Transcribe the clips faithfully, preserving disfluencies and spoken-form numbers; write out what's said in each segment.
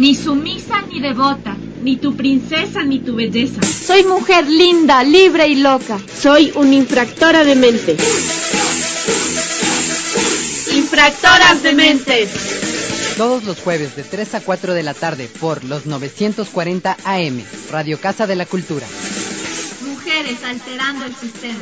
ni sumisa ni devota, ni tu princesa ni tu belleza. Soy mujer linda, libre y loca. Soy una infractora de mente. Infractoras de mentes. Todos los jueves de tres a cuatro de la tarde por los novecientos cuarenta A M, Radio Casa de la Cultura. Mujeres alterando el sistema.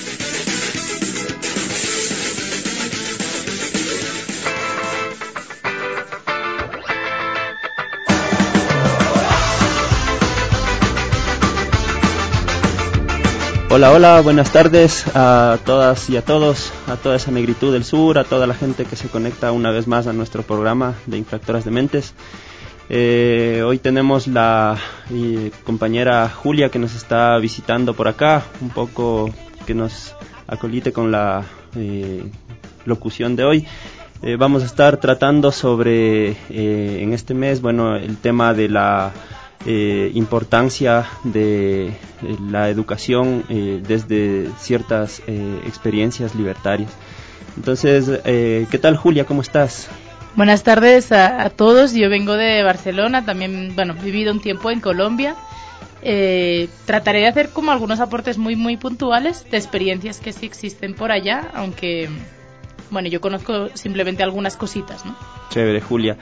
Hola, hola, buenas tardes a todas y a todos, a toda esa negritud del sur, a toda la gente que se conecta una vez más a nuestro programa de Infractoras de Mentes. Eh, hoy tenemos la eh, compañera Julia que nos está visitando por acá, un poco que nos acolite con la eh, locución de hoy. Eh, vamos a estar tratando sobre, eh, en este mes, bueno, el tema de la Eh, importancia de eh, la educación eh, desde ciertas eh, experiencias libertarias. Entonces, eh, ¿qué tal, Julia? ¿Cómo estás? Buenas tardes a, a todos. Yo vengo de Barcelona, también, bueno, he vivido un tiempo en Colombia. Eh, trataré de hacer como algunos aportes muy, muy puntuales de experiencias que sí existen por allá, aunque, bueno, yo conozco simplemente algunas cositas, ¿no? Chévere, Julia.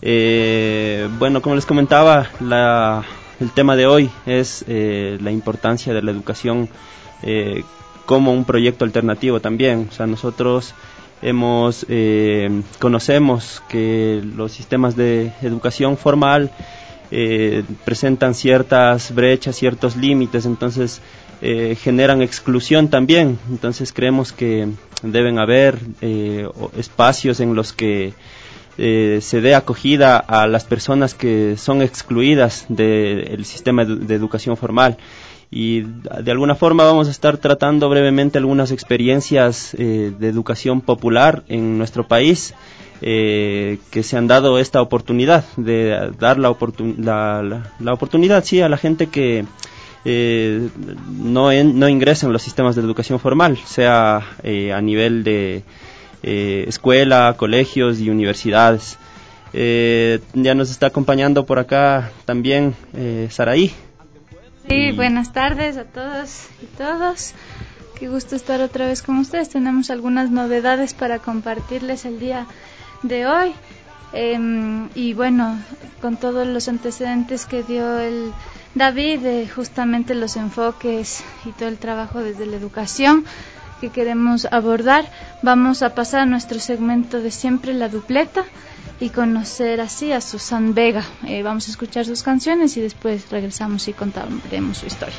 Eh, bueno, como les comentaba, la, el tema de hoy es eh, la importancia de la educación eh, como un proyecto alternativo también. O sea, nosotros hemos eh, conocemos que los sistemas de educación formal eh, presentan ciertas brechas, ciertos límites, entonces eh, generan exclusión también. Entonces creemos que deben haber eh, espacios en los que Eh, se dé acogida a las personas que son excluidas del sistema de, de educación formal, y de alguna forma vamos a estar tratando brevemente algunas experiencias eh, de educación popular en nuestro país eh, que se han dado esta oportunidad de dar la, oportun la, la, la oportunidad sí a la gente que eh, no, en, no ingresa en los sistemas de educación formal, sea eh, a nivel de Eh, escuela, colegios y universidades. Eh, ya nos está acompañando por acá también eh, Saraí. Sí, buenas tardes a todos y todos. Qué gusto estar otra vez con ustedes. Tenemos algunas novedades para compartirles el día de hoy. Eh, y bueno, con todos los antecedentes que dio el David, eh, justamente los enfoques y todo el trabajo desde la educación que queremos abordar, vamos a pasar a nuestro segmento de siempre, la dupleta, y conocer así a Susan Vega. Eh, vamos a escuchar sus canciones y después regresamos y contaremos su historia.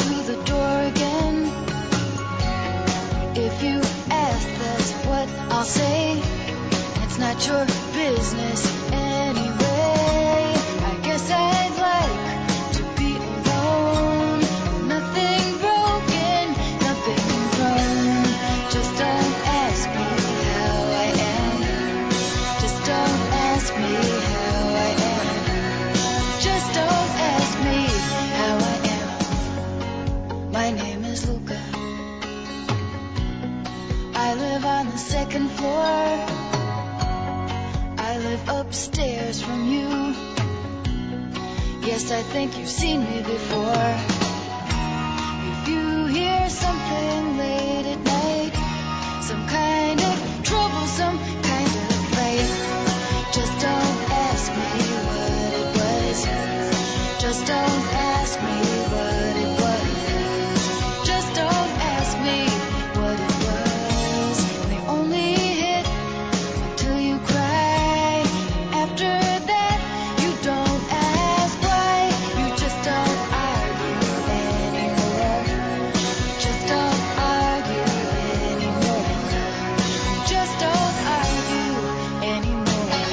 to the door again. If you ask, that's what I'll say. It's not your business anyway. I guess I'd like to be alone. Nothing broken, nothing wrong. Just don't ask me how I am. Just don't ask me how I am. Just don't ask me how I am. My name is Luca. I live on the second floor. I live upstairs from you. Yes, I think you've seen me before. If you hear something late at night, some kind of trouble, some kind of fight, just don't ask me what it was. Just don't ask me what it was. Just don't ask me what it was. They only hit until you cry. After that, you don't ask why. You just don't argue anymore. Just don't argue anymore. Just don't argue anymore.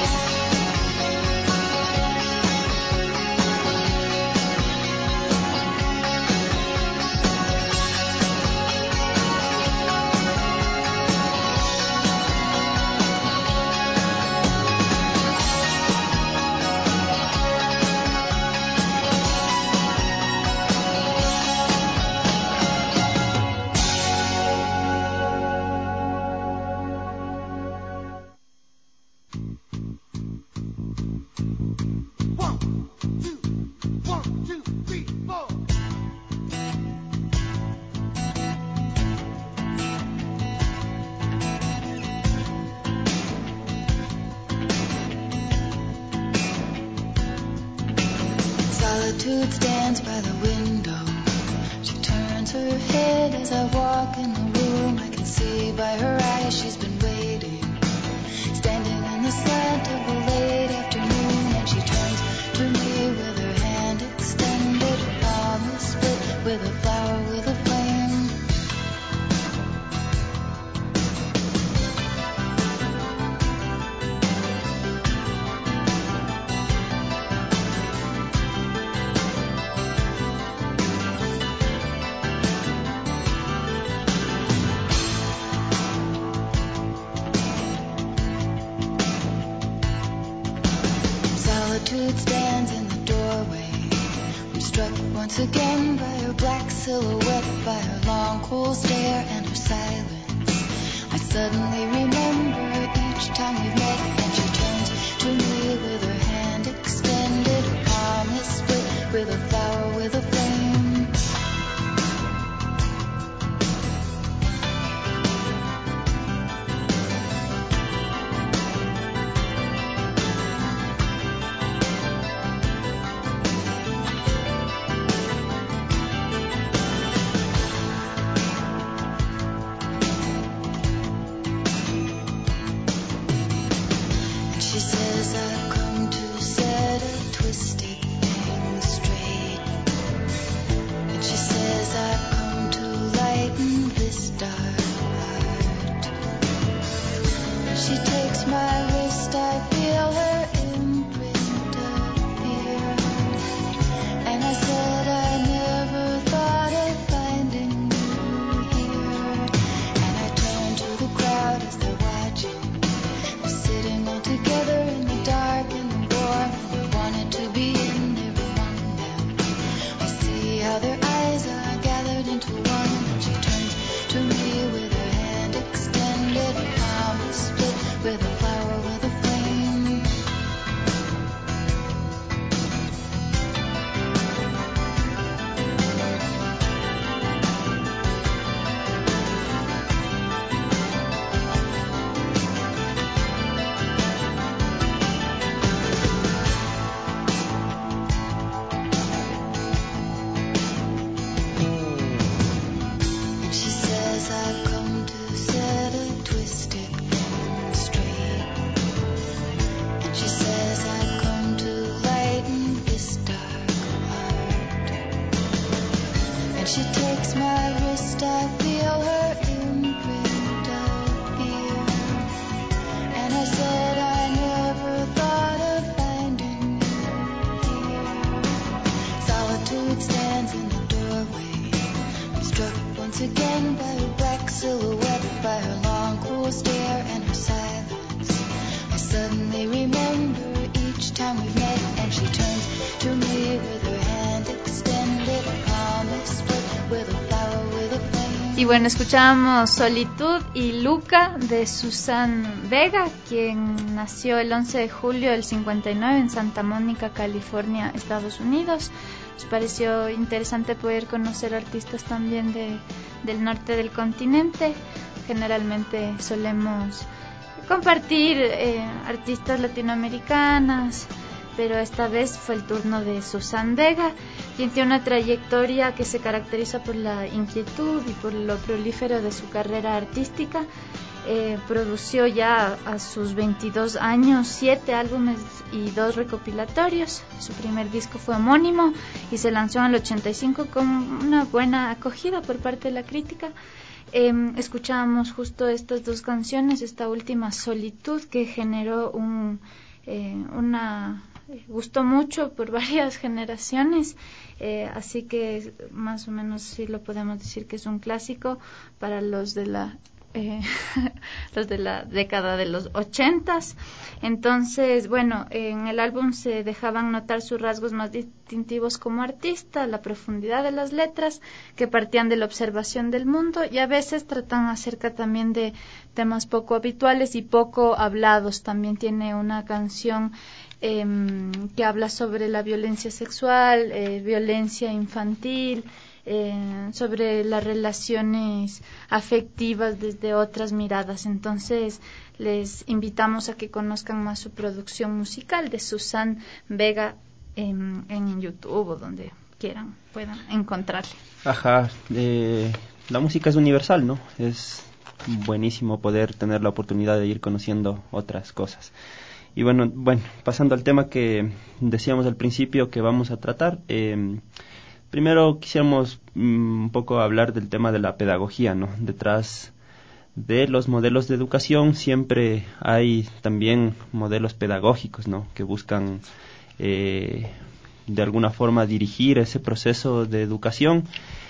Solitude stands by the window. She turns her head as I walk in the room. I can see by her eyes she's been waiting, standing in the slant of the late afternoon. And she turns to me with her hand extended, her palm is split with a flower with a flame. Solitude stands in the doorway. I'm struck once again by her black silhouette, by her long cool stare and her silence. I suddenly remember each time we've met, and she turns to me with her hand extended, her palm is split with a flower with a flame. She says I've come to set a twisted thing straight. And she says I've come to lighten this dark heart. And she takes my wrist, I feel her imprint appear. And I said I never thought of finding you here. And I turn to the crowd as they're watching. Sitting all together in the dark and the warm, and I wanted to be in every one of them. I see how their eyes are gathered into one, and she turns to me with her hand extended, her palm is split with a flower. takes my wrist, I feel her imprint of fear. And I said I never thought of finding you here. Solitude stands in the doorway. I'm struck once again by her black silhouette, by her long cool stare and her silence. I suddenly remember each time we've met, and she turns to me with her hand extended, a promise split with a flower, with a flame. Y bueno, escuchábamos Solitud y Luca de Susan Vega, quien nació el once de julio del cincuenta y nueve en Santa Mónica, California, Estados Unidos. Nos pareció interesante poder conocer artistas también de, del norte del continente. Generalmente solemos compartir eh, artistas latinoamericanas, pero esta vez fue el turno de Susan Vega, quien tiene una trayectoria que se caracteriza por la inquietud y por lo prolífero de su carrera artística. Eh, produció ya a sus veintidós años siete álbumes y dos recopilatorios. Su primer disco fue homónimo y se lanzó en el ochenta y cinco con una buena acogida por parte de la crítica. Eh, escuchábamos justo estas dos canciones, esta última, Solitud, que generó un, eh, una... gustó mucho por varias generaciones, eh, así que más o menos sí lo podemos decir que es un clásico para los de la eh, los de la década de los ochentas. Entonces, bueno, en el álbum se dejaban notar sus rasgos más distintivos como artista, la profundidad de las letras que partían de la observación del mundo y a veces tratan acerca también de temas poco habituales y poco hablados. También tiene una canción eh, que habla sobre la violencia sexual, eh, violencia infantil, Eh, sobre las relaciones afectivas desde otras miradas. Entonces les invitamos a que conozcan más su producción musical de Susan Vega en, en YouTube o donde quieran puedan encontrarle. Ajá, eh, la música es universal, ¿no? Es buenísimo poder tener la oportunidad de ir conociendo otras cosas. Y bueno, bueno, pasando al tema que decíamos al principio que vamos a tratar, eh, primero quisiéramos um, un poco hablar del tema de la pedagogía, ¿no? Detrás de los modelos de educación siempre hay también modelos pedagógicos, ¿no? Que buscan eh, de alguna forma dirigir ese proceso de educación,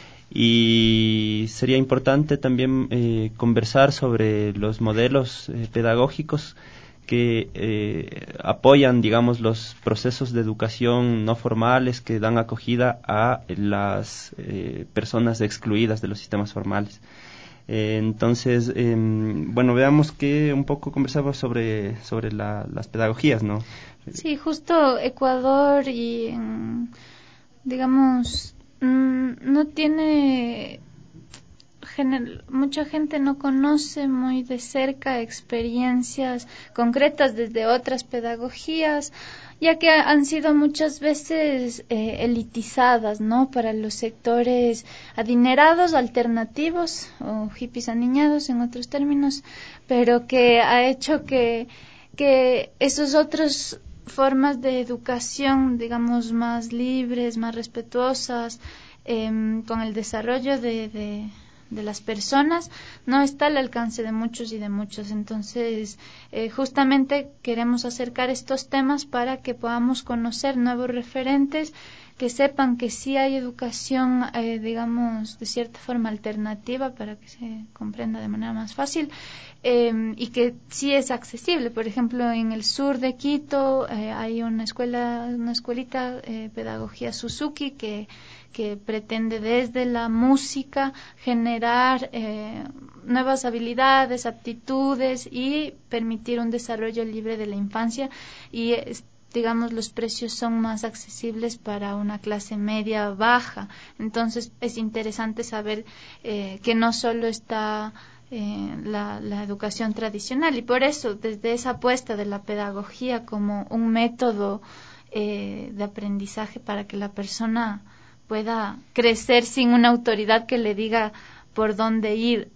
y sería importante también eh, conversar sobre los modelos eh, pedagógicos que eh, apoyan, digamos, los procesos de educación no formales que dan acogida a las eh, personas excluidas de los sistemas formales. Eh, entonces, eh, bueno, veamos que un poco conversamos sobre sobre la, las pedagogías, ¿no? Sí, justo Ecuador y, digamos, no tiene... mucha gente no conoce muy de cerca experiencias concretas desde otras pedagogías, ya que han sido muchas veces eh, elitizadas, ¿no? Para los sectores adinerados, alternativos o hippies aniñados en otros términos, pero que ha hecho que, que esos otros formas de educación, digamos, más libres, más respetuosas, eh, con el desarrollo de, de de las personas, no está al alcance de muchos y de muchas. Entonces, eh, justamente queremos acercar estos temas para que podamos conocer nuevos referentes, que sepan que sí hay educación, eh, digamos, de cierta forma alternativa para que se comprenda de manera más fácil, eh, y que sí es accesible. Por ejemplo, en el sur de Quito eh, hay una escuela, una escuelita, eh, Pedagogía Suzuki, que que pretende desde la música generar eh, nuevas habilidades, aptitudes y permitir un desarrollo libre de la infancia, y digamos los precios son más accesibles para una clase media baja. Entonces es interesante saber eh, que no solo está eh, la, la educación tradicional, y por eso desde esa apuesta de la pedagogía como un método eh, de aprendizaje para que la persona pueda crecer sin una autoridad que le diga por dónde ir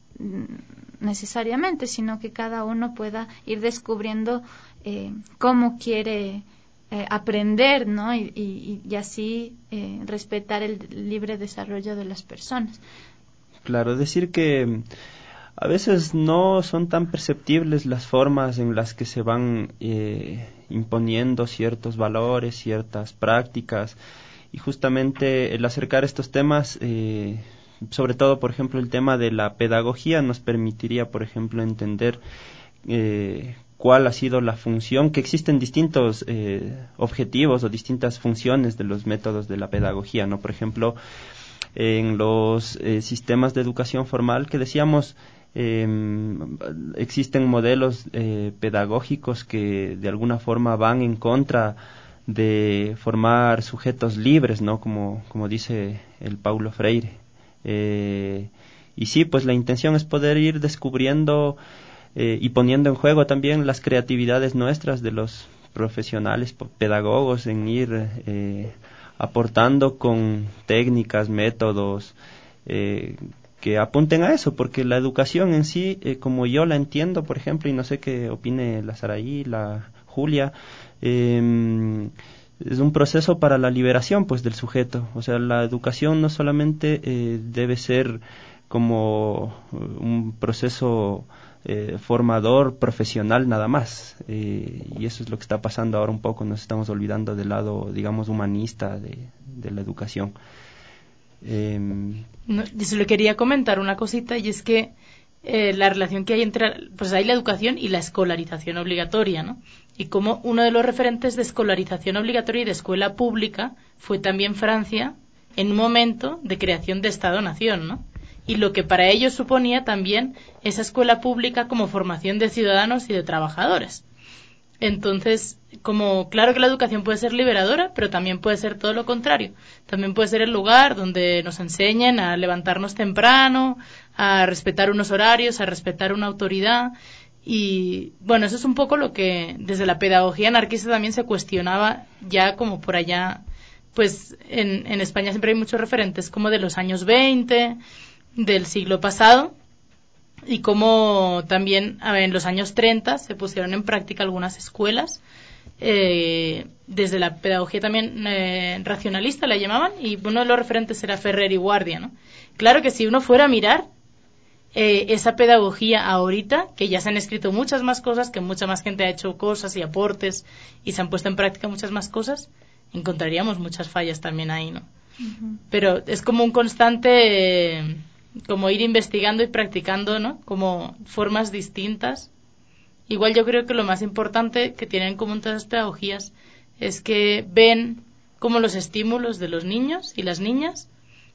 necesariamente, sino que cada uno pueda ir descubriendo eh, cómo quiere eh, aprender, ¿no? Y, y, y así eh, respetar el libre desarrollo de las personas. Claro, decir que a veces no son tan perceptibles las formas en las que se van eh, imponiendo ciertos valores, ciertas prácticas, y justamente el acercar estos temas, eh, sobre todo, por ejemplo, el tema de la pedagogía, nos permitiría, por ejemplo, entender eh, cuál ha sido la función, que existen distintos eh, objetivos o distintas funciones de los métodos de la pedagogía, ¿no? Por ejemplo, en los eh, sistemas de educación formal que decíamos, eh, existen modelos eh, pedagógicos que de alguna forma van en contra de formar sujetos libres, ¿no? Como, como dice el Paulo Freire. Eh, y sí, pues la intención es poder ir descubriendo eh, y poniendo en juego también las creatividades nuestras de los profesionales pedagogos en ir eh, aportando con técnicas, métodos eh, que apunten a eso, porque la educación en sí, eh, como yo la entiendo, por ejemplo, y no sé qué opine la Saraí, la Julia, eh, es un proceso para la liberación, pues, del sujeto. O sea, la educación no solamente eh, debe ser como un proceso eh, formador profesional nada más, eh, y eso es lo que está pasando ahora un poco. Nos estamos olvidando del lado, digamos, humanista de, de la educación. Eh, no, yo solo quería comentar una cosita, y es que eh, la relación que hay entre, pues hay la educación y la escolarización obligatoria, ¿no? Y como uno de los referentes de escolarización obligatoria y de escuela pública fue también Francia en un momento de creación de Estado-Nación, ¿no? Y lo que para ellos suponía también esa escuela pública como formación de ciudadanos y de trabajadores. Entonces, como claro que la educación puede ser liberadora, pero también puede ser todo lo contrario. También puede ser el lugar donde nos enseñen a levantarnos temprano, a respetar unos horarios, a respetar una autoridad. Y bueno, eso es un poco lo que desde la pedagogía anarquista también se cuestionaba ya como por allá. Pues en, en España siempre hay muchos referentes como de los años veinte, del siglo pasado, y como también a ver, en los años treinta se pusieron en práctica algunas escuelas eh, desde la pedagogía también eh, racionalista la llamaban, y uno de los referentes era Ferrer y Guardia, ¿no? Claro que si uno fuera a mirar eh, esa pedagogía ahorita, que ya se han escrito muchas más cosas, que mucha más gente ha hecho cosas y aportes y se han puesto en práctica muchas más cosas, encontraríamos muchas fallas también ahí, ¿no? Uh-huh. Pero es como un constante eh, como ir investigando y practicando, ¿no? Como formas distintas. Igual yo creo que lo más importante que tienen en común todas las pedagogías es que ven como los estímulos de los niños y las niñas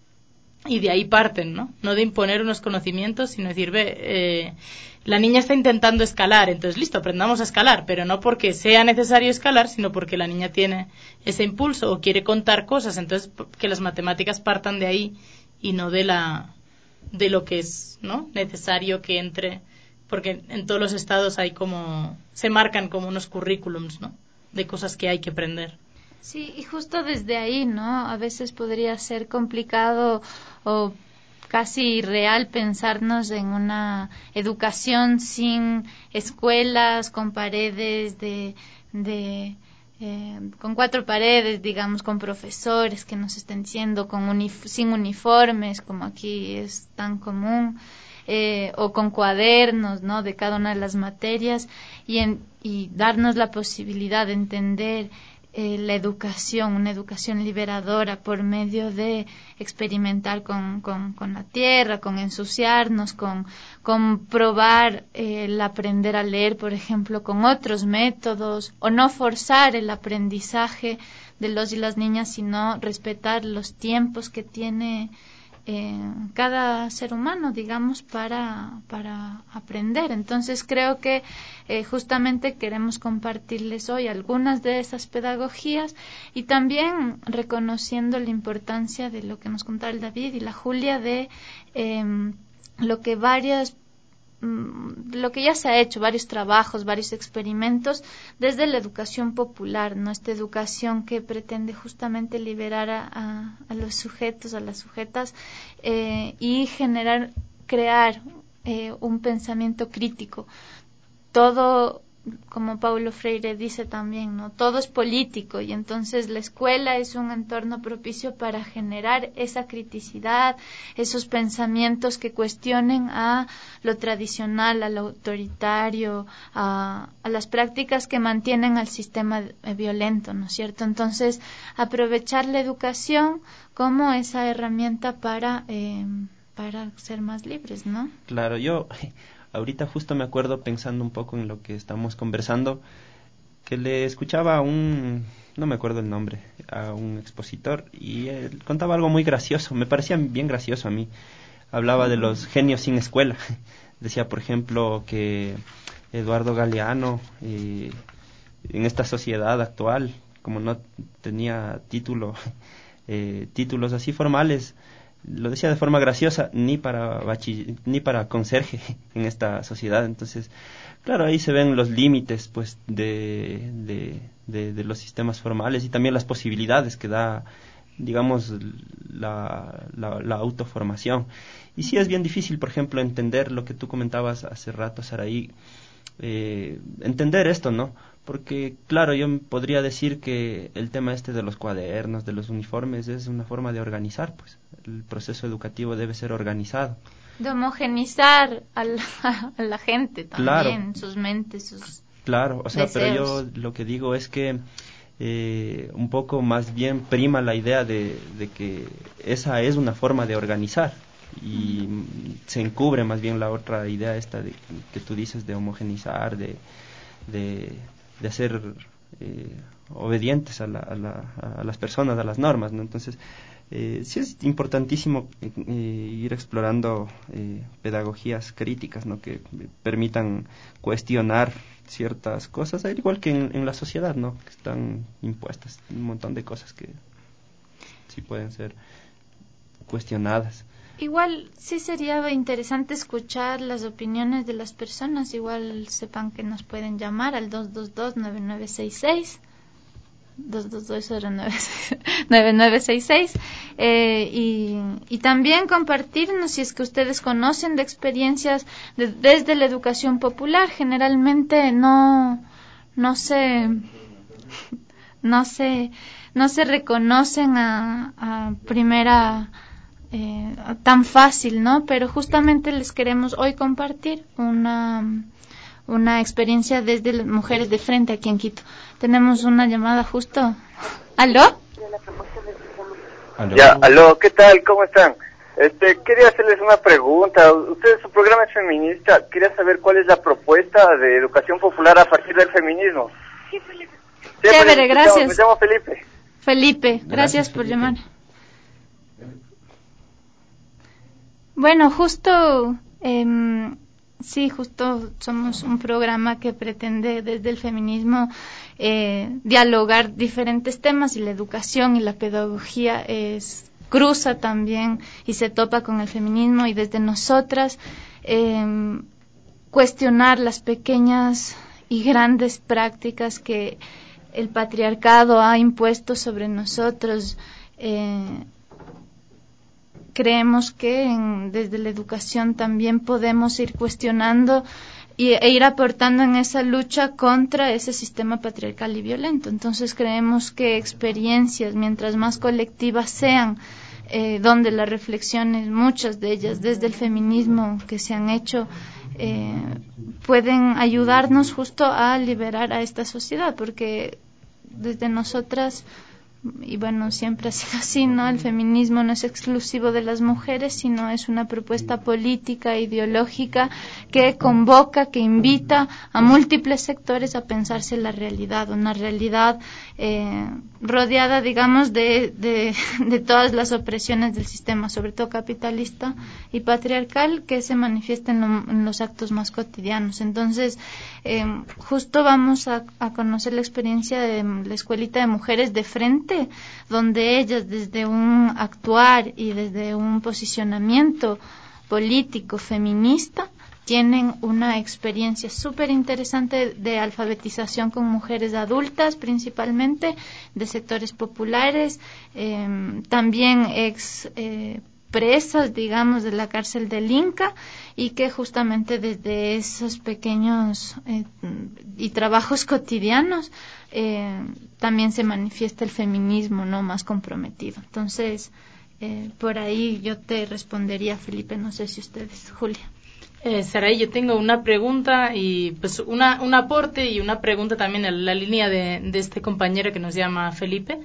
y de ahí parten, ¿no? No de imponer unos conocimientos, sino decir, ve, eh, la niña está intentando escalar, entonces listo, aprendamos a escalar, pero no porque sea necesario escalar, sino porque la niña tiene ese impulso o quiere contar cosas, entonces que las matemáticas partan de ahí y no de la de lo que es, ¿no? Necesario que entre, porque en todos los estados hay como se marcan como unos currículums, ¿no? De cosas que hay que aprender. Sí, y justo desde ahí, ¿no? A veces podría ser complicado o casi irreal pensarnos en una educación sin escuelas, con paredes de, de eh, con cuatro paredes, digamos, con profesores que nos estén diciendo con unif- sin uniformes, como aquí es tan común, eh, o con cuadernos, ¿no? De cada una de las materias y, en, y darnos la posibilidad de entender Eh, la educación, una educación liberadora por medio de experimentar con, con, con la tierra, con ensuciarnos, con, con probar eh, el aprender a leer, por ejemplo, con otros métodos, o no forzar el aprendizaje de los y las niñas, sino respetar los tiempos que tiene eh, cada ser humano, digamos, para, para aprender. Entonces creo que eh, justamente queremos compartirles hoy algunas de esas pedagogías y también reconociendo la importancia de lo que nos contaba el David y la Julia de eh, lo que varias lo que ya se ha hecho, varios trabajos, varios experimentos desde la educación popular, ¿no? Esta educación que pretende justamente liberar a, a, a los sujetos, a las sujetas eh, y generar, crear eh, un pensamiento crítico. Todo como Paulo Freire dice también, ¿no? Todo es político y entonces la escuela es un entorno propicio para generar esa criticidad, esos pensamientos que cuestionen a lo tradicional, a lo autoritario, a, a las prácticas que mantienen al sistema violento, ¿no es cierto? Entonces, aprovechar la educación como esa herramienta para, eh, para ser más libres, ¿no? Claro, yo... Ahorita justo me acuerdo, pensando un poco en lo que estamos conversando, que le escuchaba a un, no me acuerdo el nombre, a un expositor, y él contaba algo muy gracioso, me parecía bien gracioso a mí. Hablaba de los genios sin escuela. Decía, por ejemplo, que Eduardo Galeano, eh, en esta sociedad actual, como no tenía título, eh, títulos así formales, lo decía de forma graciosa, ni para bachiller, ni para conserje en esta sociedad. Entonces, claro, ahí se ven los límites, pues, de, de, de, de los sistemas formales y también las posibilidades que da, digamos, la, la, la autoformación. Y sí es bien difícil, por ejemplo, entender lo que tú comentabas hace rato, Saraí, eh, entender esto, ¿no? Porque, claro, yo podría decir que el tema este de los cuadernos, de los uniformes, es una forma de organizar, pues. El proceso educativo debe ser organizado. De homogenizar a la, a la gente también, claro, sus mentes, sus Claro, o sea, deseos. Pero yo lo que digo es que eh, un poco más bien prima la idea de, de que esa es una forma de organizar y uh-huh. se encubre más bien la otra idea esta de que tú dices de homogenizar, de, de, de hacer eh, obedientes a, la, a, la, a las personas, a las normas, ¿no? Entonces, eh, sí es importantísimo eh, ir explorando eh, pedagogías críticas, ¿no? Que permitan cuestionar ciertas cosas, al igual que en, en la sociedad, ¿no? Que están impuestas un montón de cosas que sí pueden ser cuestionadas. Igual sí sería interesante escuchar las opiniones de las personas. Igual sepan que nos pueden llamar al dos dos dos, nueve nueve seis seis dos dos dos, cero nueve nueve seis seis eh, y, y también compartirnos si es que ustedes conocen de experiencias de, desde la educación popular. Generalmente no no se no se no se reconocen a, a primera eh, tan fácil, ¿no? Pero justamente les queremos hoy compartir una una experiencia desde las mujeres de frente aquí en Quito. Tenemos una llamada justo. ¿Aló? ¿Aló? Ya, aló, ¿qué tal? ¿Cómo están? Este, quería hacerles una pregunta. Ustedes, su programa es feminista. Quería saber cuál es la propuesta de educación popular a partir del feminismo. Sí, Felipe. Chévere, gracias. Me llamo Felipe. Felipe, gracias, gracias por Felipe. llamar. Bueno, justo... Eh, Sí, justo somos un programa que pretende desde el feminismo eh, dialogar diferentes temas y la educación y la pedagogía es cruza también y se topa con el feminismo y desde nosotras eh, cuestionar las pequeñas y grandes prácticas que el patriarcado ha impuesto sobre nosotros. Eh, Creemos que en, desde la educación también podemos ir cuestionando y, e ir aportando en esa lucha contra ese sistema patriarcal y violento. Entonces creemos que experiencias, mientras más colectivas sean, eh, donde las reflexiones, muchas de ellas desde el feminismo que se han hecho, eh, pueden ayudarnos justo a liberar a esta sociedad, porque desde nosotras... Y bueno, siempre ha sido así, ¿no? El feminismo no es exclusivo de las mujeres, sino es una propuesta política, ideológica, que convoca, que invita a múltiples sectores a pensarse la realidad, una realidad eh, rodeada, digamos, de, de, de todas las opresiones del sistema, sobre todo capitalista y patriarcal, que se manifiesta en, lo, en los actos más cotidianos. Entonces, eh, justo vamos a, a conocer la experiencia de la Escuelita de Mujeres de Frente, donde ellas desde un actuar y desde un posicionamiento político feminista tienen una experiencia súper interesante de alfabetización con mujeres adultas, principalmente de sectores populares, eh, también ex eh, expresas, digamos, de la cárcel del Inca, y que justamente desde esos pequeños eh, y trabajos cotidianos eh, también se manifiesta el feminismo, ¿no?, más comprometido. Entonces, eh, por ahí yo te respondería, Felipe, no sé si ustedes, Julia. Eh, Saray, yo tengo una pregunta y pues una, un aporte y una pregunta también en la línea de, de este compañero que nos llama Felipe.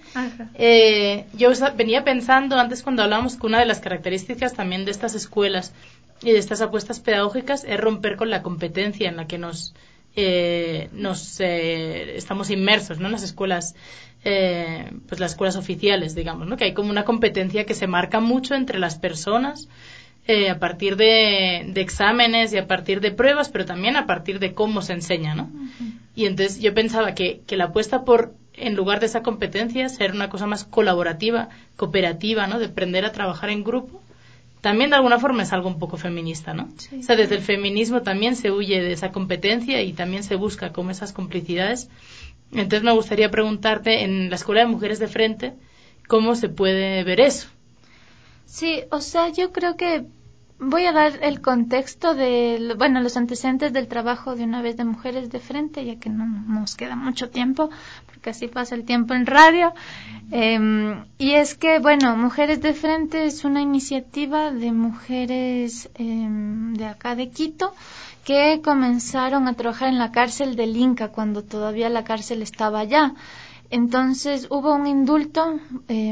Eh, yo venía pensando antes cuando hablábamos que una de las características también de estas escuelas y de estas apuestas pedagógicas es romper con la competencia en la que nos, eh, nos eh, estamos inmersos, ¿no?, en las escuelas, eh, pues las escuelas oficiales, digamos, ¿no?, que hay como una competencia que se marca mucho entre las personas. Eh, a partir de, de exámenes y a partir de pruebas, pero también a partir de cómo se enseña, ¿no? Uh-huh. Y entonces yo pensaba que, que la apuesta por, en lugar de esa competencia, ser una cosa más colaborativa, cooperativa, ¿no?, de aprender a trabajar en grupo, también de alguna forma es algo un poco feminista, ¿no? Sí. O sea, desde el feminismo también se huye de esa competencia y también se busca como esas complicidades. Entonces me gustaría preguntarte, en la Escuela de Mujeres de Frente, ¿cómo se puede ver eso? Sí, o sea, yo creo que voy a dar el contexto de, bueno, los antecedentes del trabajo de una vez de Mujeres de Frente, ya que no nos queda mucho tiempo, porque así pasa el tiempo en radio. Eh, y es que, bueno, Mujeres de Frente es una iniciativa de mujeres eh, de acá de Quito, que comenzaron a trabajar en la cárcel del Inca, cuando todavía la cárcel estaba allá. Entonces hubo un indulto eh,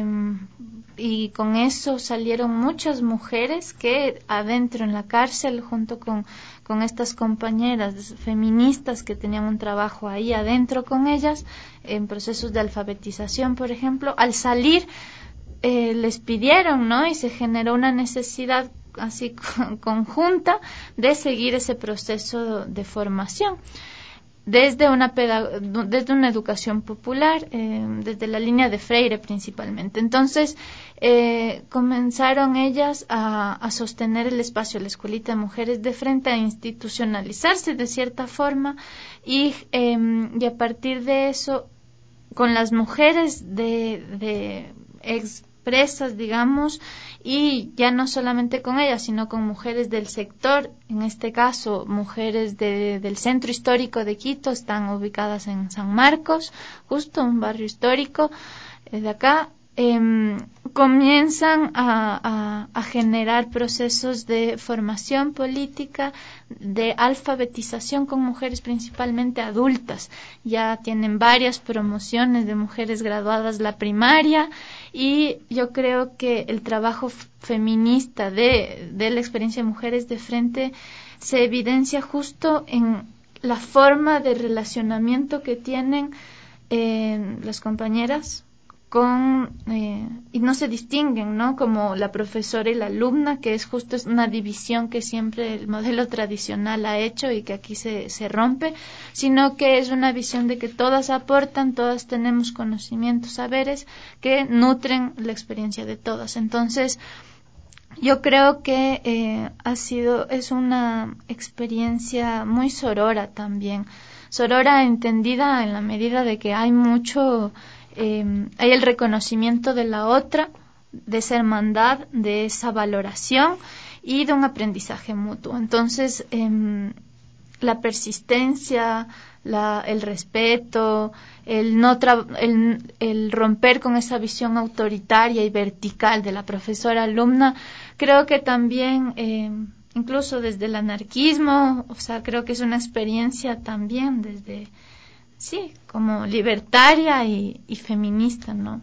y con eso salieron muchas mujeres que adentro en la cárcel, junto con, con estas compañeras feministas que tenían un trabajo ahí adentro con ellas, en procesos de alfabetización, por ejemplo, al salir eh, les pidieron, ¿no?, y se generó una necesidad así conjunta de seguir ese proceso de formación. Desde una, pedag- desde una educación popular, eh, desde la línea de Freire principalmente. Entonces, eh, comenzaron ellas a, a sostener el espacio, la Escuelita de Mujeres de Frente, a institucionalizarse de cierta forma, y, eh, y a partir de eso, con las mujeres de, de expresas, digamos, y ya no solamente con ellas, sino con mujeres del sector, en este caso mujeres de, del centro histórico de Quito, están ubicadas en San Marcos, justo un barrio histórico eh, de acá, eh, comienzan a, a, a generar procesos de formación política, de alfabetización con mujeres principalmente adultas. Ya tienen varias promociones de mujeres graduadas la primaria, y yo creo que el trabajo feminista de, de la experiencia de Mujeres de Frente se evidencia justo en la forma de relacionamiento que tienen eh, las compañeras con eh, y no se distinguen, ¿no?, como la profesora y la alumna, que es justo es una división que siempre el modelo tradicional ha hecho y que aquí se, se rompe, sino que es una visión de que todas aportan, todas tenemos conocimientos, saberes que nutren la experiencia de todas. Entonces, yo creo que eh, ha sido, es una experiencia muy sorora también, sorora entendida en la medida de que hay mucho Eh, hay el reconocimiento de la otra, de esa hermandad, de esa valoración y de un aprendizaje mutuo. Entonces, eh, la persistencia, la, el respeto, el, no tra- el, el romper con esa visión autoritaria y vertical de la profesora-alumna, creo que también, eh, incluso desde el anarquismo, o sea, creo que es una experiencia también desde... Sí, como libertaria y, y feminista, ¿no?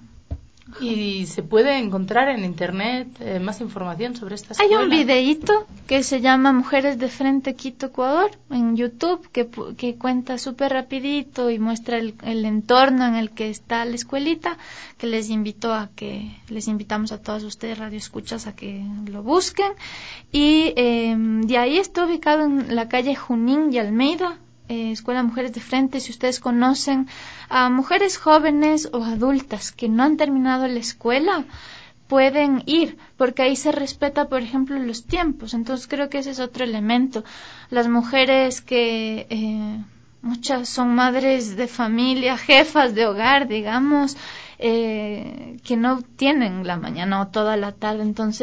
¿Y se puede encontrar en internet eh, más información sobre esta escuela? Hay un videíto que se llama Mujeres de Frente Quito, Ecuador, en YouTube, que, que cuenta súper rapidito y muestra el, el entorno en el que está la escuelita, que les invito a que, les invitamos a todas ustedes radioescuchas a que lo busquen. Y eh, de ahí está ubicado en la calle Junín y Almeida, Eh, Escuela Mujeres de Frente. Si ustedes conocen a mujeres jóvenes o adultas que no han terminado la escuela, pueden ir, porque ahí se respeta, por ejemplo, los tiempos. Entonces creo que ese es otro elemento. Las mujeres que eh, muchas son madres de familia, jefas de hogar, digamos, eh, que no tienen la mañana o toda la tarde, entonces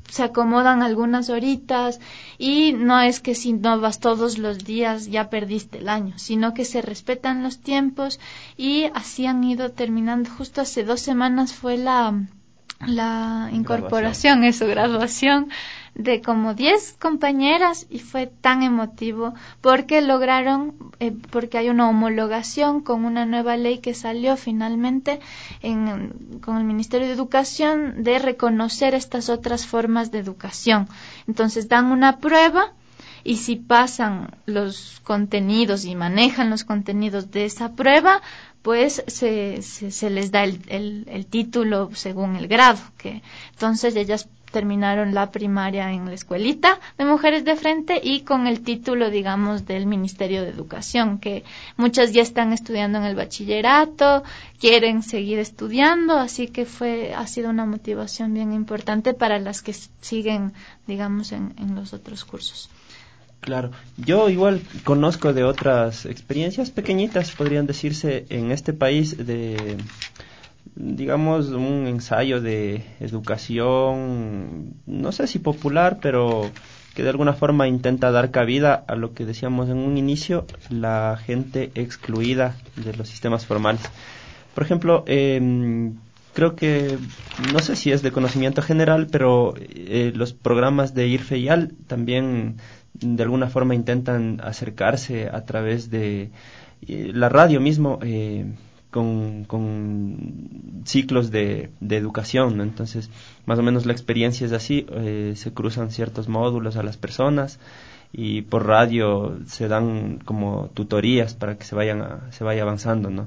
se acomodan algunas horitas y no es que si no vas todos los días ya perdiste el año, sino que se respetan los tiempos y así han ido terminando. Justo hace dos semanas fue la, la incorporación, eso, graduación de como diez compañeras y fue tan emotivo porque lograron, eh, porque hay una homologación con una nueva ley que salió finalmente en, con el Ministerio de Educación de reconocer estas otras formas de educación. Entonces dan una prueba y si pasan los contenidos y manejan los contenidos de esa prueba, pues se, se, se les da el, el, el título según el grado. Que entonces ellas terminaron la primaria en la escuelita de Mujeres de Frente y con el título, digamos, del Ministerio de Educación, que muchas ya están estudiando en el bachillerato, quieren seguir estudiando, así que fue ha sido una motivación bien importante para las que siguen, digamos, en, en los otros cursos. Claro, yo igual conozco de otras experiencias pequeñitas, podrían decirse, en este país de, digamos, un ensayo de educación, no sé si popular, pero que de alguna forma intenta dar cabida a lo que decíamos en un inicio, la gente excluida de los sistemas formales. Por ejemplo, eh, creo que, no sé si es de conocimiento general, pero eh, los programas de IRFEIAL también de alguna forma intentan acercarse a través de eh, la radio mismo, eh, con, con ciclos de, de educación, ¿no? Entonces, más o menos la experiencia es así, eh, se cruzan ciertos módulos a las personas y por radio se dan como tutorías para que se vayan a, se vaya avanzando, ¿no?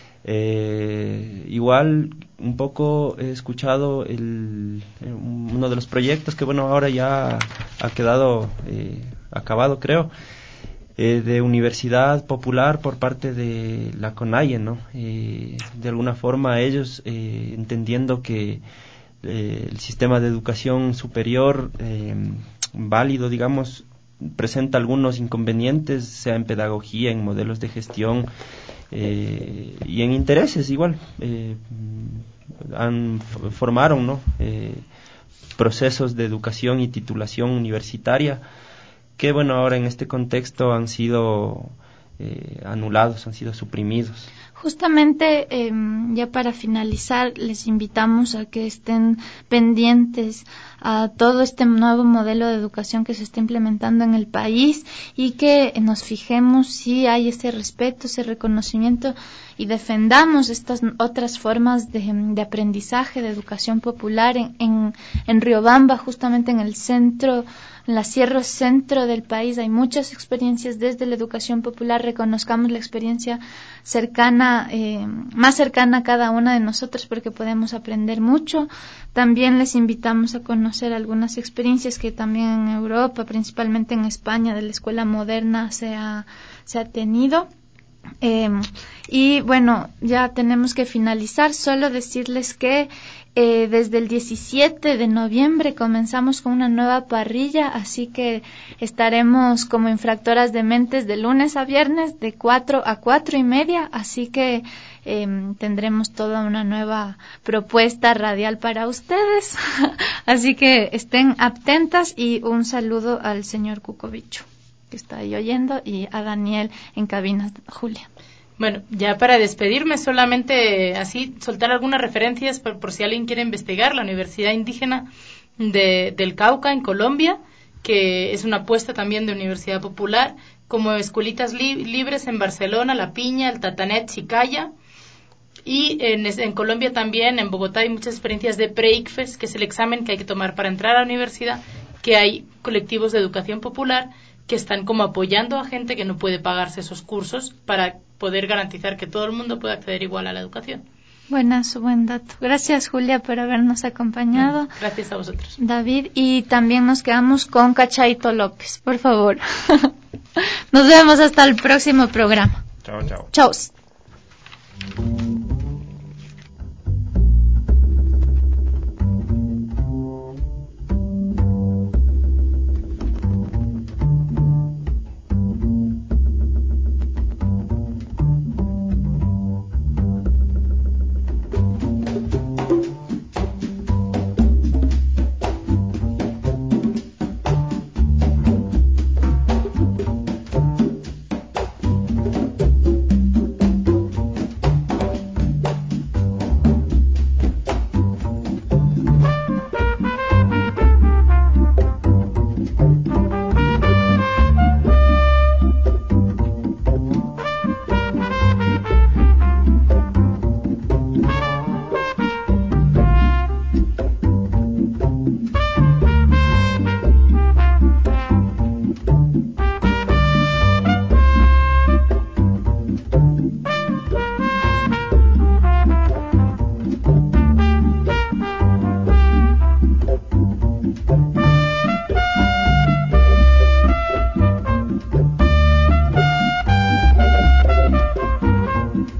Eh, igual un poco he escuchado el, uno de los proyectos que bueno ahora ya ha quedado eh, acabado, creo, eh, de universidad popular por parte de la CONAIE, ¿no? Eh, de alguna forma ellos eh, entendiendo que eh, el sistema de educación superior eh, válido, digamos, presenta algunos inconvenientes, sea en pedagogía, en modelos de gestión, Eh, y en intereses igual eh, han, formaron ¿no? eh, procesos de educación y titulación universitaria que bueno ahora en este contexto han sido eh, anulados, han sido suprimidos. Justamente, eh, ya para finalizar, les invitamos a que estén pendientes a todo este nuevo modelo de educación que se está implementando en el país y que nos fijemos si hay ese respeto, ese reconocimiento y defendamos estas otras formas de, de aprendizaje, de educación popular en, en, en Riobamba, justamente en el centro, en la Sierra Centro del país. Hay muchas experiencias desde la educación popular, reconozcamos la experiencia cercana, eh, más cercana a cada una de nosotros porque podemos aprender mucho. También les invitamos a conocer algunas experiencias que también en Europa, principalmente en España, de la escuela moderna se ha, se ha tenido. Eh, y bueno, ya tenemos que finalizar, solo decirles que eh, desde el diecisiete de noviembre comenzamos con una nueva parrilla, así que estaremos como infractoras de mentes de lunes a viernes de cuatro a cuatro y media, así que eh, tendremos toda una nueva propuesta radial para ustedes, así que estén atentas y un saludo al señor Cucovicho que está ahí oyendo y a Daniel en cabina, Julia. Bueno, ya para despedirme, solamente así soltar algunas referencias por, por si alguien quiere investigar. La Universidad Indígena de, del Cauca en Colombia, que es una apuesta también de universidad popular, como escuelitas li, libres en Barcelona, La Piña, el Tatanet, Chicaya. Y en, en Colombia también, en Bogotá, hay muchas experiencias de pre-ICFES, que es el examen que hay que tomar para entrar a la universidad, que hay colectivos de educación popular que están como apoyando a gente que no puede pagarse esos cursos para poder garantizar que todo el mundo pueda acceder igual a la educación. Buenas, buen dato. Gracias, Julia, por habernos acompañado. Gracias a vosotros. David, y también nos quedamos con Cachaito López, por favor. Nos vemos hasta el próximo programa. Chao, chao. Chao.